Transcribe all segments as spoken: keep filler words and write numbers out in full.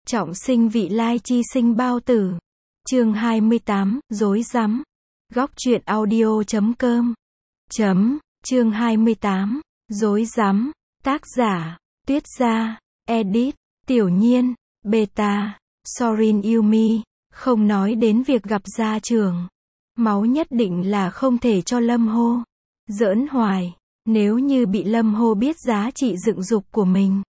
Trọng sinh vị lai chi sinh bao tử. Chương hai mươi tám, rối rắm. Góc truyện audio chấm com. Chấm, chương hai mươi tám, rối rắm. Tác giả, Tuyết Gia. Edit, Tiểu Nhiên. Beta, Sorin Yumi. Không nói đến việc gặp gia trưởng. Máu nhất định là không thể cho Lâm Hô. Giỡn hoài. Nếu như bị Lâm Hô biết giá trị dựng dục của mình,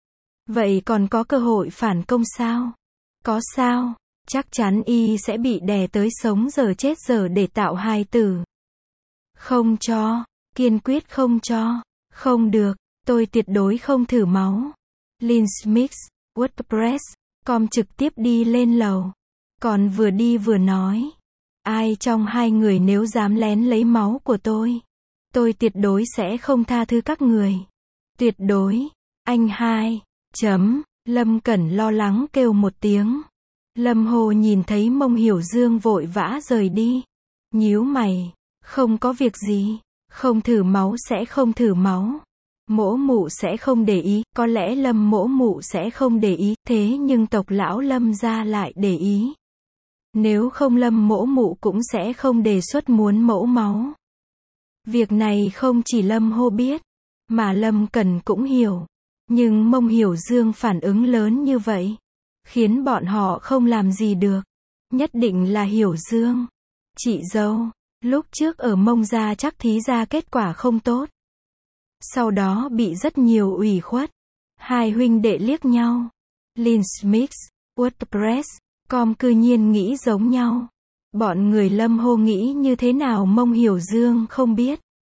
vậy còn có cơ hội phản công sao? Có sao? Chắc chắn y sẽ bị đè tới sống giờ chết giờ để tạo hài tử. Không cho. Kiên quyết không cho. Không được. Tôi tuyệt đối không thử máu. Lynn Smith, WordPress, com trực tiếp đi lên lầu. Còn vừa đi vừa nói. Ai trong hai người nếu dám lén lấy máu của tôi, tôi tuyệt đối sẽ không tha thứ các người. Tuyệt đối. Anh hai. Chấm. Lâm Cẩn lo lắng kêu một tiếng. Lâm Hồ nhìn thấy Mông Hiểu Dương vội vã rời đi. Nhíu mày. Không có việc gì. Không thử máu sẽ không thử máu. Mỗ mụ sẽ không để ý. Có lẽ Lâm mỗ mụ sẽ không để ý. Thế nhưng tộc lão Lâm gia lại để ý. Nếu không Lâm mỗ mụ cũng sẽ không đề xuất muốn mẫu máu. Việc này không chỉ Lâm Hô biết, mà Lâm Cẩn cũng hiểu. Nhưng Mông Hiểu Dương phản ứng lớn như vậy, khiến bọn họ không làm gì được. Nhất định là Hiểu Dương. Chị dâu, lúc trước ở Mông gia chắc thí ra kết quả không tốt. Sau đó bị rất nhiều ủy khuất. Hai huynh đệ liếc nhau. Lynn Smith, WordPress, com cư nhiên nghĩ giống nhau. Bọn người Lâm Hô nghĩ như thế nào Mông Hiểu Dương không biết.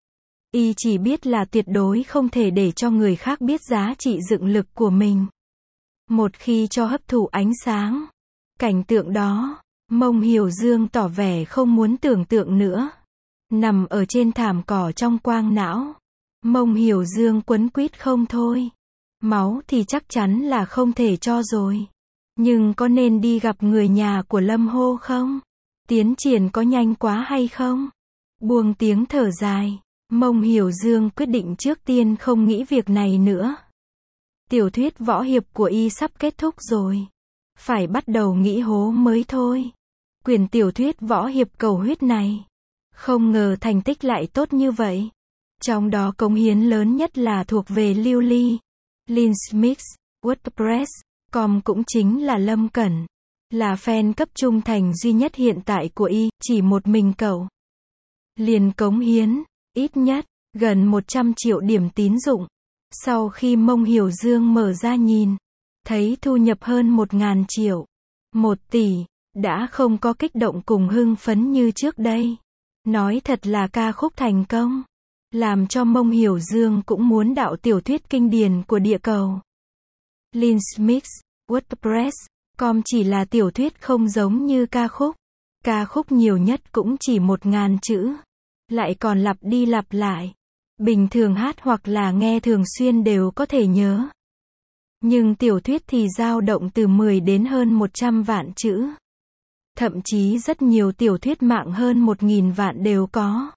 Y chỉ biết là tuyệt đối không thể để cho người khác biết giá trị dựng lực của mình. Một khi cho hấp thụ ánh sáng, cảnh tượng đó, Mông Hiểu Dương tỏ vẻ không muốn tưởng tượng nữa. Nằm ở trên thảm cỏ trong quang não, Mông Hiểu Dương quấn quýt không thôi. Máu thì chắc chắn là không thể cho rồi. Nhưng có nên đi gặp người nhà của Lâm Hô không? Tiến triển có nhanh quá hay không? Buông tiếng thở dài, Mông Hiểu Dương quyết định trước tiên không nghĩ việc này nữa. Tiểu thuyết võ hiệp của y sắp kết thúc rồi. Phải bắt đầu nghĩ hố mới thôi. Quyển tiểu thuyết võ hiệp cầu huyết này, không ngờ thành tích lại tốt như vậy. Trong đó cống hiến lớn nhất là thuộc về Lưu Ly. Lynn Smith, WordPress, com cũng chính là Lâm Cẩn. Là fan cấp trung thành duy nhất hiện tại của y, chỉ một mình cậu liền cống hiến, ít nhất, gần một trăm triệu điểm tín dụng. Sau khi Mông Hiểu Dương mở ra nhìn, thấy thu nhập hơn một ngàn triệu, một tỷ, đã không có kích động cùng hưng phấn như trước đây. Nói thật là ca khúc thành công, làm cho Mông Hiểu Dương cũng muốn đạo tiểu thuyết kinh điển của địa cầu. Lynn Smith, WordPress, com chỉ là tiểu thuyết không giống như ca khúc. Ca khúc nhiều nhất cũng chỉ một ngàn chữ. Lại còn lặp đi lặp lại. Bình thường hát hoặc là nghe thường xuyên đều có thể nhớ. Nhưng tiểu thuyết thì dao động từ mười đến hơn một trăm vạn chữ. Thậm chí rất nhiều tiểu thuyết mạng hơn một nghìn vạn đều có.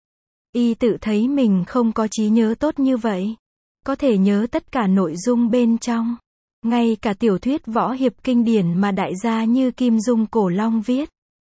Y tự thấy mình không có trí nhớ tốt như vậy. Có thể nhớ tất cả nội dung bên trong. Ngay cả tiểu thuyết võ hiệp kinh điển mà đại gia như Kim Dung Cổ Long viết,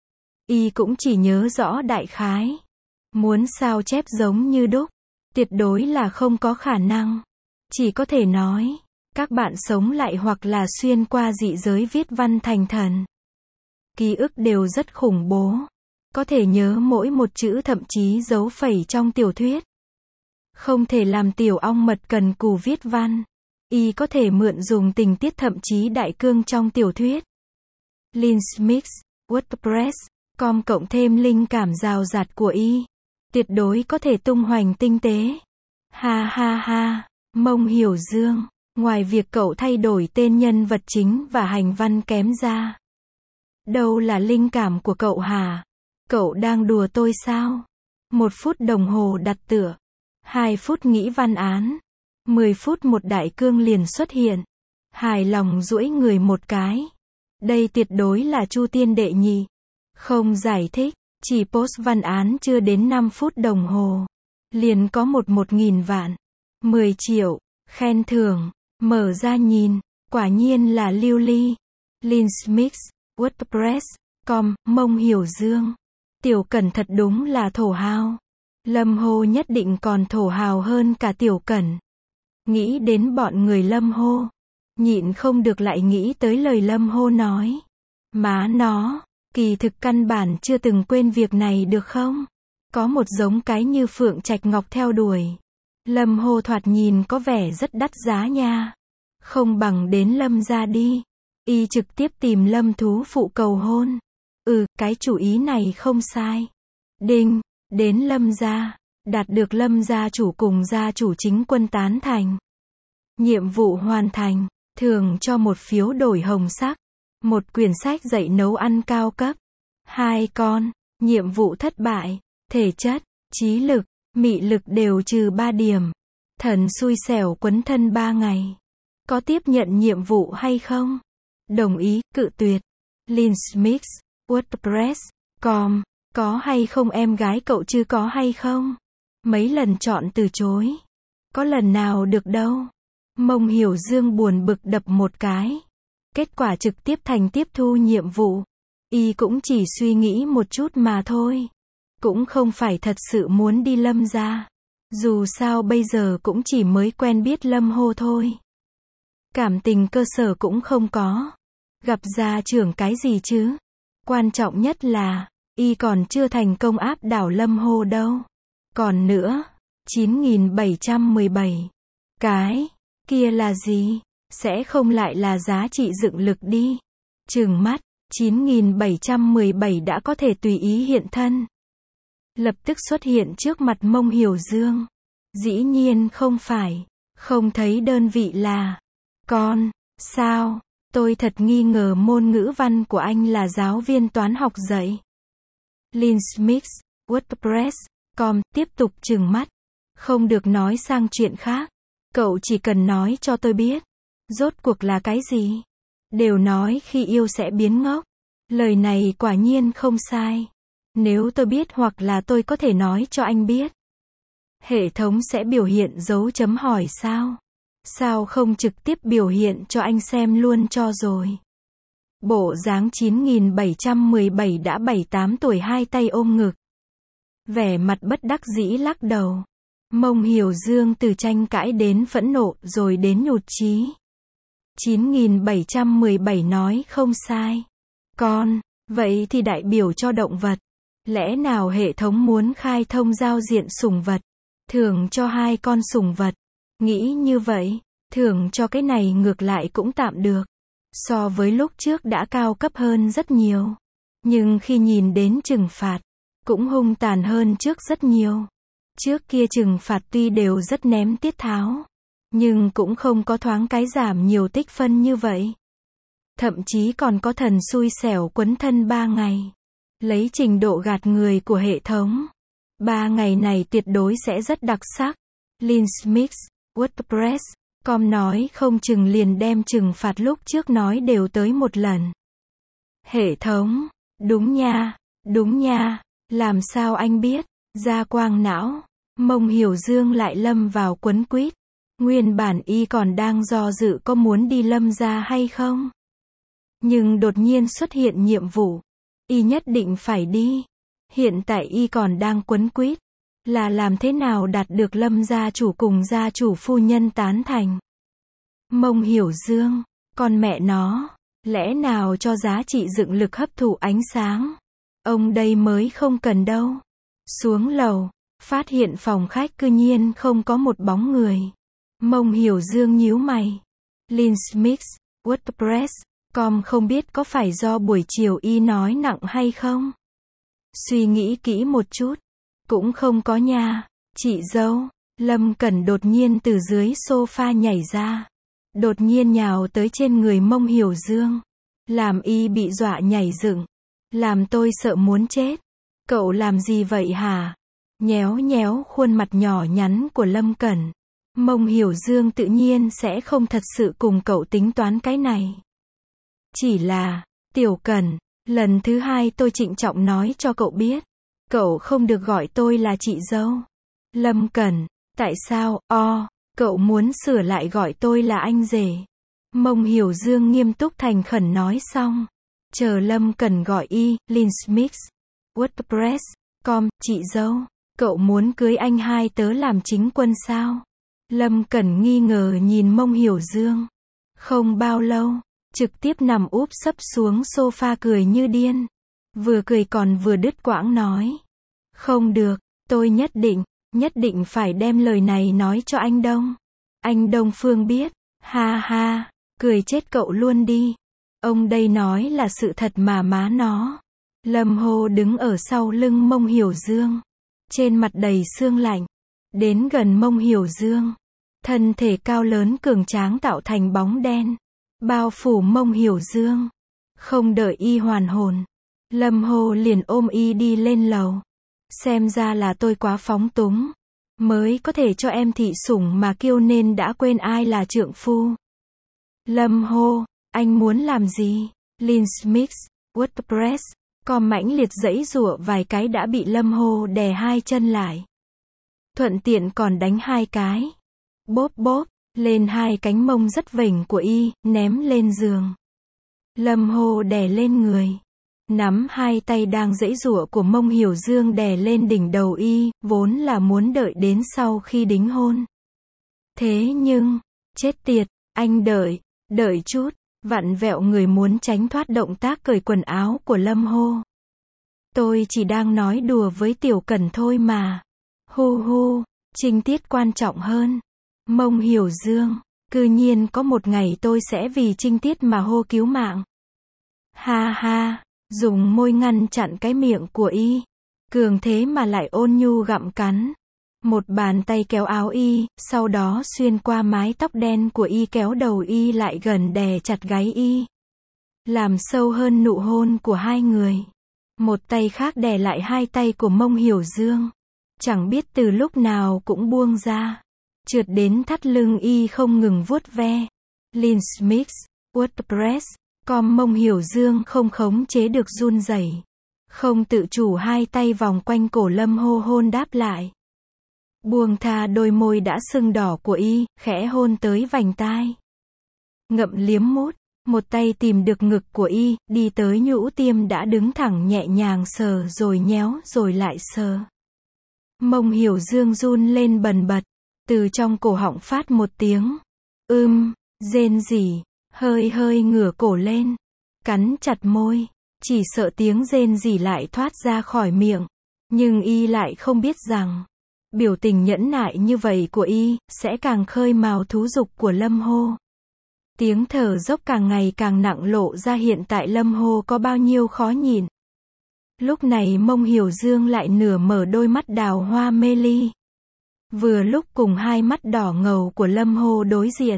y cũng chỉ nhớ rõ đại khái. Muốn sao chép giống như đúc, tuyệt đối là không có khả năng. Chỉ có thể nói, các bạn sống lại hoặc là xuyên qua dị giới viết văn thành thần. Ký ức đều rất khủng bố. Có thể nhớ mỗi một chữ thậm chí dấu phẩy trong tiểu thuyết. Không thể làm tiểu ong mật cần cù viết văn. Y có thể mượn dùng tình tiết thậm chí đại cương trong tiểu thuyết. Lynn Smith, WordPress, com cộng thêm linh cảm rào rạt của y, tuyệt đối có thể tung hoành tinh tế. Ha ha ha, Mông Hiểu Dương, ngoài việc cậu thay đổi tên nhân vật chính và hành văn kém ra, đâu là linh cảm của cậu hả? Cậu đang đùa tôi sao? Một phút đồng hồ đặt tựa, hai phút nghĩ văn án, mười phút một đại cương liền xuất hiện. Hài lòng duỗi người một cái. Đây tuyệt đối là Chu Tiên đệ nhị. Không giải thích, chỉ post văn án chưa đến năm phút đồng hồ. Liền có một một nghìn vạn, mười triệu, khen thưởng, mở ra nhìn, quả nhiên là Lưu Ly. Linsmix, WordPress, com, Mông Hiểu Dương. Tiểu Cẩn thật đúng là thổ hào. Lâm Hô nhất định còn thổ hào hơn cả Tiểu Cẩn. Nghĩ đến bọn người Lâm Hô, nhịn không được lại nghĩ tới lời Lâm Hô nói. Má nó, kỳ thực căn bản chưa từng quên việc này được không? Có một giống cái như Phượng Trạch Ngọc theo đuổi. Lâm Hô thoạt nhìn có vẻ rất đắt giá nha. Không bằng đến Lâm gia đi. Y trực tiếp tìm Lâm thú phụ cầu hôn. Ừ, cái chủ ý này không sai. Đinh, đến Lâm gia, đạt được Lâm gia chủ cùng gia chủ chính quân tán thành. Nhiệm vụ hoàn thành, thưởng cho một phiếu đổi hồng sắc, một quyển sách dạy nấu ăn cao cấp, hai con. Nhiệm vụ thất bại, thể chất, trí lực, mị lực đều trừ ba điểm. Thần xui xẻo quấn thân ba ngày. Có tiếp nhận nhiệm vụ hay không? Đồng ý, cự tuyệt. Linsmix, WordPress, com, có hay không em gái cậu chứ có hay không? Mấy lần chọn từ chối. Có lần nào được đâu. Mông Hiểu Dương buồn bực đập một cái. Kết quả trực tiếp thành tiếp thu nhiệm vụ. Y cũng chỉ suy nghĩ một chút mà thôi. Cũng không phải thật sự muốn đi Lâm gia. Dù sao bây giờ cũng chỉ mới quen biết Lâm Hô thôi. Cảm tình cơ sở cũng không có. Gặp gia trưởng cái gì chứ? Quan trọng nhất là, Y còn chưa thành công áp đảo Lâm Hô đâu. Còn nữa, chín nghìn bảy trăm mười bảy. Cái kia là gì? Sẽ không lại là giá trị dựng lực đi. Trừng mắt, chín nghìn bảy trăm mười bảy đã có thể tùy ý hiện thân. Lập tức xuất hiện trước mặt Mông Hiểu Dương. Dĩ nhiên không phải. Không thấy đơn vị là con, sao? Tôi thật nghi ngờ môn ngữ văn của anh là giáo viên toán học dạy. Linsmix, WordPress, com, tiếp tục trừng mắt. Không được nói sang chuyện khác. Cậu chỉ cần nói cho tôi biết. Rốt cuộc là cái gì? Đều nói khi yêu sẽ biến ngốc. Lời này quả nhiên không sai. Nếu tôi biết hoặc là tôi có thể nói cho anh biết. Hệ thống sẽ biểu hiện dấu chấm hỏi sao? Sao không trực tiếp biểu hiện cho anh xem luôn cho rồi? Bộ dáng chín nghìn bảy trăm mười bảy đã bảy tám tuổi hai tay ôm ngực. Vẻ mặt bất đắc dĩ lắc đầu. Mông Hiểu Dương từ tranh cãi đến phẫn nộ rồi đến nhụt chí. chín nghìn bảy trăm mười bảy nói không sai. Con, vậy thì đại biểu cho động vật. Lẽ nào hệ thống muốn khai thông giao diện sủng vật? Thưởng cho hai con sủng vật. Nghĩ như vậy, thưởng cho cái này ngược lại cũng tạm được. So với lúc trước đã cao cấp hơn rất nhiều. Nhưng khi nhìn đến trừng phạt, cũng hung tàn hơn trước rất nhiều. Trước kia trừng phạt tuy đều rất ném tiết tháo, nhưng cũng không có thoáng cái giảm nhiều tích phân như vậy. Thậm chí còn có thần xui xẻo quấn thân ba ngày. Lấy trình độ gạt người của hệ thống, ba ngày này tuyệt đối sẽ rất đặc sắc. Linsmix, WordPress, com nói không chừng liền đem trừng phạt lúc trước nói đều tới một lần. Hệ thống, đúng nha, đúng nha, làm sao anh biết? Ra quang não, Mông Hiểu Dương lại lâm vào quấn quýt. Nguyên bản Y còn đang do dự có muốn đi Lâm gia hay không. Nhưng đột nhiên xuất hiện nhiệm vụ. Y nhất định phải đi. Hiện tại Y còn đang quấn quýt. Là làm thế nào đạt được Lâm gia chủ cùng gia chủ phu nhân tán thành. Mông Hiểu Dương, con mẹ nó, lẽ nào cho giá trị dựng lực hấp thụ ánh sáng. Ông đây mới không cần đâu. Xuống lầu, phát hiện phòng khách cư nhiên không có một bóng người. Mông Hiểu Dương nhíu mày. Linsmix, WordPress, com không biết có phải do buổi chiều Y nói nặng hay không? Suy nghĩ kỹ một chút. Cũng không có nha. Chị dâu, Lâm Cẩn đột nhiên từ dưới sofa nhảy ra. Đột nhiên nhào tới trên người Mông Hiểu Dương. Làm Y bị dọa nhảy dựng. Làm tôi sợ muốn chết. Cậu làm gì vậy hả? Nhéo nhéo khuôn mặt nhỏ nhắn của Lâm Cẩn. Mông Hiểu Dương tự nhiên sẽ không thật sự cùng cậu tính toán cái này. Chỉ là, Tiểu Cẩn, lần thứ hai tôi trịnh trọng nói cho cậu biết. Cậu không được gọi tôi là chị dâu. Lâm Cẩn, tại sao, o, cậu muốn sửa lại gọi tôi là anh rể. Mông Hiểu Dương nghiêm túc thành khẩn nói xong. Chờ Lâm Cẩn gọi y, Linsmith, WordPress, com, chị dâu, cậu muốn cưới anh hai tớ làm chính quân sao? Lâm Cẩn nghi ngờ nhìn Mông Hiểu Dương. Không bao lâu, trực tiếp nằm úp sấp xuống sofa cười như điên. Vừa cười còn vừa đứt quãng nói. Không được, tôi nhất định, nhất định phải đem lời này nói cho anh Đông. Anh Đông Phương biết, ha ha, cười chết cậu luôn đi. Ông đây nói là sự thật mà má nó. Lâm Hồ đứng ở sau lưng Mông Hiểu Dương. Trên mặt đầy sương lạnh. Đến gần Mông Hiểu Dương. Thân thể cao lớn cường tráng tạo thành bóng đen. Bao phủ Mông Hiểu Dương. Không đợi y hoàn hồn. Lâm Hồ liền ôm y đi lên lầu. Xem ra là tôi quá phóng túng. Mới có thể cho em thị sủng mà kêu nên đã quên ai là trượng phu. Lâm Hồ, anh muốn làm gì? Linsmith, WordPress, com mãnh liệt giãy giụa vài cái đã bị Lâm Hồ đè hai chân lại. Thuận tiện còn đánh hai cái. Bóp bóp, lên hai cánh mông rất vểnh của y, ném lên giường. Lâm Hồ đè lên người. Nắm hai tay đang giãy giụa của Mông Hiểu Dương đè lên đỉnh đầu y, vốn là muốn đợi đến sau khi đính hôn. Thế nhưng, chết tiệt, anh đợi, đợi chút, vặn vẹo người muốn tránh thoát động tác cởi quần áo của Lâm Hồ. Tôi chỉ đang nói đùa với Tiểu Cẩn thôi mà. Hu hu, trinh tiết quan trọng hơn. Mông Hiểu Dương, cư nhiên có một ngày tôi sẽ vì trinh tiết mà hô cứu mạng. Ha ha. Dùng môi ngăn chặn cái miệng của y. Cường thế mà lại ôn nhu gặm cắn. Một bàn tay kéo áo y, sau đó xuyên qua mái tóc đen của y kéo đầu y lại gần đè chặt gáy y. Làm sâu hơn nụ hôn của hai người. Một tay khác đè lại hai tay của Mông Hiểu Dương. Chẳng biết từ lúc nào cũng buông ra. Trượt đến thắt lưng y không ngừng vuốt ve. Linsmith, WordPress. Com Mông Hiểu Dương không khống chế được run rẩy. Không tự chủ hai tay vòng quanh cổ Lâm Hồ hôn đáp lại. Buông tha đôi môi đã sưng đỏ của y, khẽ hôn tới vành tai. Ngậm liếm mút, một tay tìm được ngực của y, đi tới nhũ tiêm đã đứng thẳng nhẹ nhàng sờ rồi nhéo rồi lại sờ. Mông Hiểu Dương run lên bần bật, từ trong cổ họng phát một tiếng. Ưm, rên rỉ. Hơi hơi ngửa cổ lên, cắn chặt môi, chỉ sợ tiếng rên rỉ lại thoát ra khỏi miệng. Nhưng y lại không biết rằng, biểu tình nhẫn nại như vậy của y, sẽ càng khơi mào thú dục của Lâm Hồ. Tiếng thở dốc càng ngày càng nặng lộ ra hiện tại Lâm Hồ có bao nhiêu khó nhịn. Lúc này Mông Hiểu Dương lại nửa mở đôi mắt đào hoa mê ly. Vừa lúc cùng hai mắt đỏ ngầu của Lâm Hồ đối diện.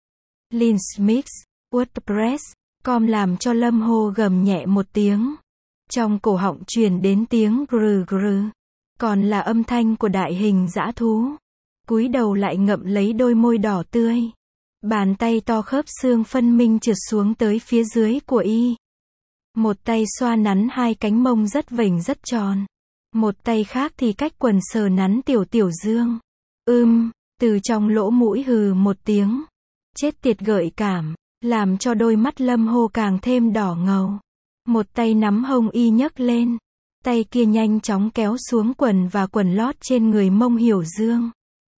Linsmith, WordPress, com làm cho Lâm Hồ gầm nhẹ một tiếng. Trong cổ họng truyền đến tiếng grừ grừ. Còn là âm thanh của đại hình dã thú. Cúi đầu lại ngậm lấy đôi môi đỏ tươi. Bàn tay to khớp xương phân minh trượt xuống tới phía dưới của y. Một tay xoa nắn hai cánh mông rất vểnh rất tròn. Một tay khác thì cách quần sờ nắn tiểu tiểu dương. Ưm, từ trong lỗ mũi hừ một tiếng. Chết tiệt gợi cảm, làm cho đôi mắt Lâm Hồ càng thêm đỏ ngầu. Một tay nắm hông y nhấc lên, tay kia nhanh chóng kéo xuống quần và quần lót trên người Mông Hiểu Dương.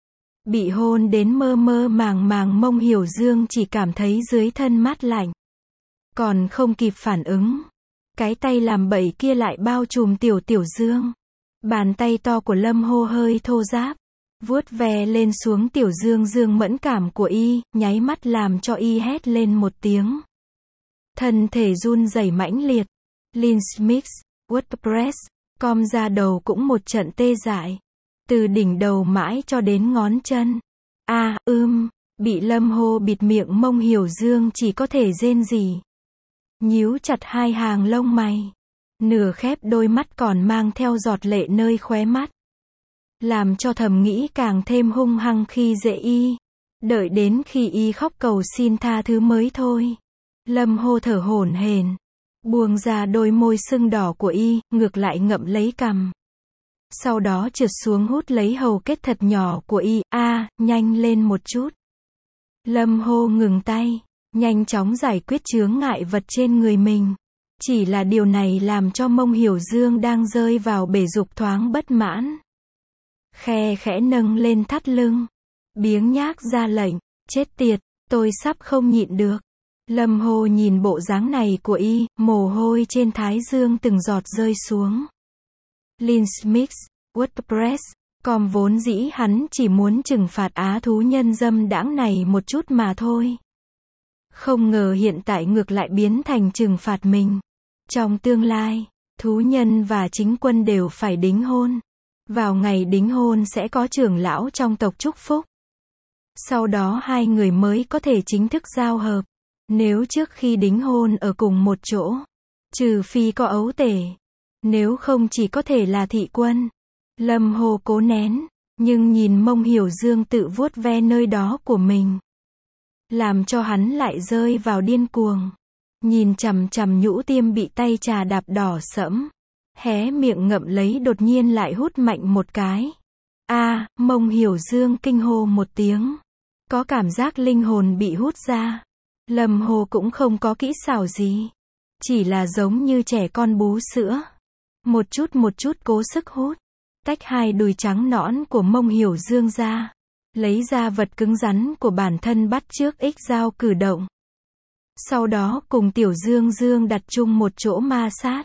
Bị hôn đến mơ mơ màng màng Mông Hiểu Dương chỉ cảm thấy dưới thân mát lạnh. Còn không kịp phản ứng, cái tay làm bậy kia lại bao trùm tiểu tiểu dương. Bàn tay to của Lâm Hồ hơi thô ráp. Vuốt ve lên xuống tiểu dương dương mẫn cảm của y, nháy mắt làm cho y hét lên một tiếng. Thân thể run rẩy mãnh liệt. Linsmith, WordPress, com ra đầu cũng một trận tê dại. Từ đỉnh đầu mãi cho đến ngón chân. A, à, ưm, bị Lâm Hồ bịt miệng Mông Hiểu Dương chỉ có thể rên rỉ. Nhíu chặt hai hàng lông mày. Nửa khép đôi mắt còn mang theo giọt lệ nơi khóe mắt. Làm cho thầm nghĩ càng thêm hung hăng khi dễ y. Đợi đến khi y khóc cầu xin tha thứ mới thôi. Lâm Hồ thở hổn hển, buông ra đôi môi sưng đỏ của y, ngược lại ngậm lấy cằm. Sau đó trượt xuống hút lấy hầu kết thật nhỏ của y. A, à, nhanh lên một chút. Lâm Hồ ngừng tay, nhanh chóng giải quyết chướng ngại vật trên người mình. Chỉ là điều này làm cho Mông Hiểu Dương đang rơi vào bể dục thoáng bất mãn. Khe khẽ nâng lên thắt lưng. Biếng nhác ra lệnh, chết tiệt, tôi sắp không nhịn được. Lâm Hồ nhìn bộ dáng này của y, mồ hôi trên thái dương từng giọt rơi xuống. Linsmith, WordPress, com vốn dĩ hắn chỉ muốn trừng phạt á thú nhân dâm đãng này một chút mà thôi. Không ngờ hiện tại ngược lại biến thành trừng phạt mình. Trong tương lai, thú nhân và chính quân đều phải đính hôn. Vào ngày đính hôn sẽ có trưởng lão trong tộc chúc phúc. Sau đó hai người mới có thể chính thức giao hợp. Nếu trước khi đính hôn ở cùng một chỗ, trừ phi có ấu tể, nếu không chỉ có thể là thị quân. Lâm Hồ cố nén, nhưng nhìn Mông Hiểu Dương tự vuốt ve nơi đó của mình, làm cho hắn lại rơi vào điên cuồng. Nhìn chằm chằm nhũ tiêm bị tay trà đạp đỏ sẫm, hé miệng ngậm lấy đột nhiên lại hút mạnh một cái. A, à, Mông Hiểu Dương kinh hô một tiếng. Có cảm giác linh hồn bị hút ra. Lâm Hồ cũng không có kỹ xảo gì. Chỉ là giống như trẻ con bú sữa. Một chút một chút cố sức hút. Tách hai đùi trắng nõn của Mông Hiểu Dương ra. Lấy ra vật cứng rắn của bản thân bắt chước ích dao cử động. Sau đó cùng Tiểu Dương Dương đặt chung một chỗ ma sát.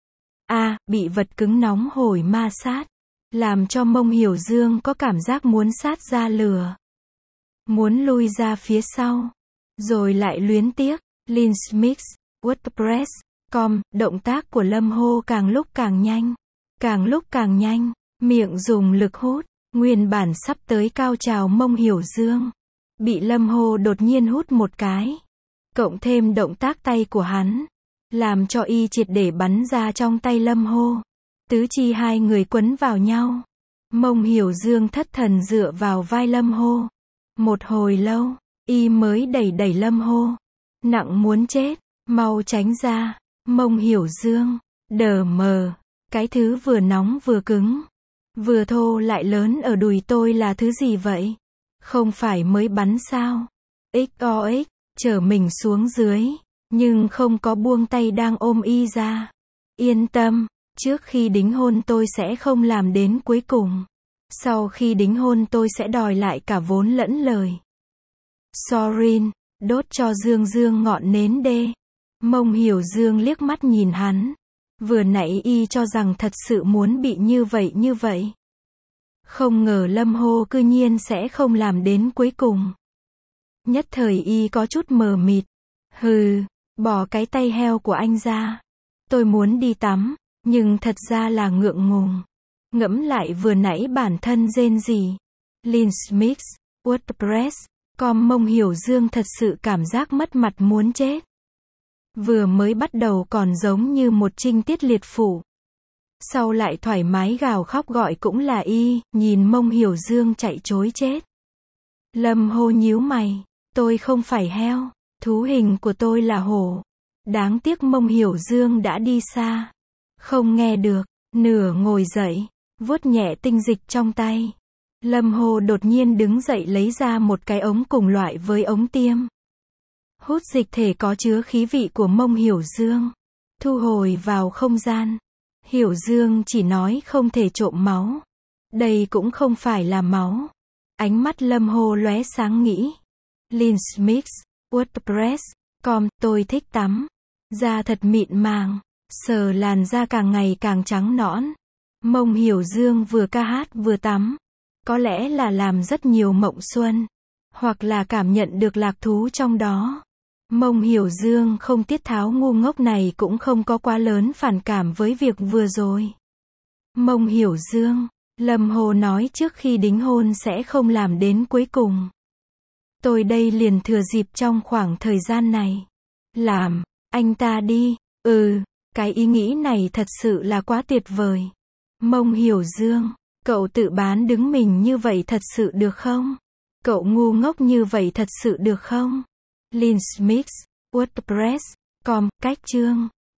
A, à, bị vật cứng nóng hổi ma sát. Làm cho Mông Hiểu Dương có cảm giác muốn sát ra lửa. Muốn lui ra phía sau. Rồi lại luyến tiếc. Linsmith, WordPress, com, động tác của Lâm Hồ càng lúc càng nhanh. Càng lúc càng nhanh. Miệng dùng lực hút. Nguyên bản sắp tới cao trào Mông Hiểu Dương. Bị Lâm Hồ đột nhiên hút một cái. Cộng thêm động tác tay của hắn. Làm cho y triệt để bắn ra trong tay Lâm Hồ. Tứ chi hai người quấn vào nhau. Mông Hiểu Dương thất thần dựa vào vai Lâm Hồ. Một hồi lâu, y mới đẩy đẩy Lâm Hồ. Nặng muốn chết, mau tránh ra. Mông Hiểu Dương, đờ mờ. Cái thứ vừa nóng vừa cứng, vừa thô lại lớn ở đùi tôi là thứ gì vậy? Không phải mới bắn sao? ích o ích, chở mình xuống dưới, nhưng không có buông tay đang ôm y ra. Yên tâm, trước khi đính hôn tôi sẽ không làm đến cuối cùng. Sau khi đính hôn tôi sẽ đòi lại cả vốn lẫn lời. Sorin, đốt cho Dương Dương ngọn nến đê. Mông Hiểu Dương liếc mắt nhìn hắn. Vừa nãy y cho rằng thật sự muốn bị như vậy như vậy. Không ngờ Lâm Hồ cư nhiên sẽ không làm đến cuối cùng. Nhất thời y có chút mờ mịt. Hừ, bỏ cái tay heo của anh ra. Tôi muốn đi tắm, nhưng thật ra là ngượng ngùng. Ngẫm lại vừa nãy bản thân rên rỉ. Linsmith, WordPress, com Mông Hiểu Dương thật sự cảm giác mất mặt muốn chết. Vừa mới bắt đầu còn giống như một trinh tiết liệt phụ. Sau lại thoải mái gào khóc gọi cũng là y, nhìn Mông Hiểu Dương chạy trối chết. Lâm Hồ nhíu mày, tôi không phải heo, thú hình của tôi là hổ. Đáng tiếc Mông Hiểu Dương đã đi xa. Không nghe được, nửa ngồi dậy, vuốt nhẹ tinh dịch trong tay. Lâm Hồ đột nhiên đứng dậy lấy ra một cái ống cùng loại với ống tiêm. Hút dịch thể có chứa khí vị của Mông Hiểu Dương. Thu hồi vào không gian. Hiểu Dương chỉ nói không thể trộm máu. Đây cũng không phải là máu. Ánh mắt Lâm Hồ lóe sáng nghĩ. Linsmith, WordPress, com, tôi thích tắm. Da thật mịn màng. Sờ làn da càng ngày càng trắng nõn. Mông Hiểu Dương vừa ca hát vừa tắm. Có lẽ là làm rất nhiều mộng xuân. Hoặc là cảm nhận được lạc thú trong đó. Mông Hiểu Dương không tiết tháo ngu ngốc này cũng không có quá lớn phản cảm với việc vừa rồi. Mông Hiểu Dương, Lâm Hồ nói trước khi đính hôn sẽ không làm đến cuối cùng. Tôi đây liền thừa dịp trong khoảng thời gian này. Làm, anh ta đi, ừ, cái ý nghĩ này thật sự là quá tuyệt vời. Mông Hiểu Dương, cậu tự bán đứng mình như vậy thật sự được không? Cậu ngu ngốc như vậy thật sự được không? Linsmith, WordPress, com, cách chương